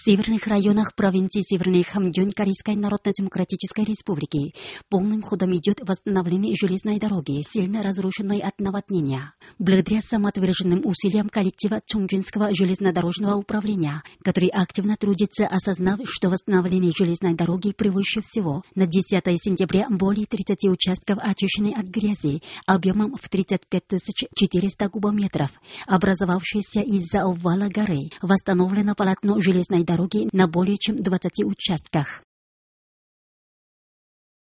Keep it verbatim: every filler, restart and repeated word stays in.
северных районах провинции Северный Хамгён Корейской Народно-Демократической Республики полным ходом идет восстановление железной дороги, сильно разрушенной от наводнения. Благодаря самоотверженным усилиям коллектива Чонgjинского железнодорожного управления, который активно трудится, осознав, что восстановление железной дороги превыше всего, на десятое сентября более тридцати участков очищены от грязи объемом в тридцать пять тысяч четыреста кубометров, образовавшиеся из-за обвала горы. Восстановлено полотно железной дороги на более чем двадцати участках.